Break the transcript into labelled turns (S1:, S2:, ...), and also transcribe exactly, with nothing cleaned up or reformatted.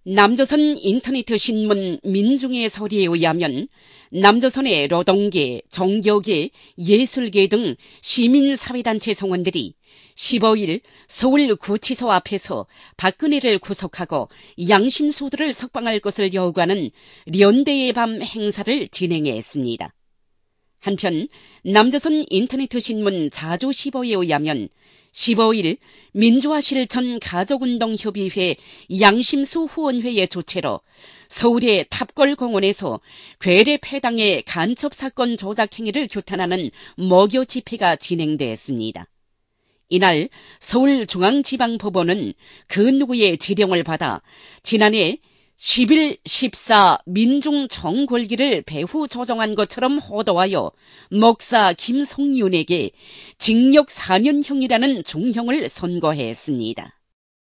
S1: 남조선 인터넷 신문 민중의 서리에 의하면 남조선의 노동계, 종교계, 예술계 등 시민사회단체 성원들이 십오일 서울구치소 앞에서 박근혜를 구속하고 양심수도를 석방할 것을 요구하는 연대의 밤 행사를 진행했습니다. 한편 남조선 인터넷 신문 자주십오에 의하면 십오일 민주화실천 가족운동협의회 양심수 후원회의 주최로 서울의 탑골공원에서 괴뢰패당의 간첩사건 조작행위를 규탄하는 목요 집회가 진행됐습니다. 이날 서울중앙지방법원은 그 누구의 지령을 받아 지난해 십일, 십사 민중총궐기를 배후 조정한 것처럼 호도하여 목사 김성윤에게 징역 사 년형이라는 중형을 선고했습니다.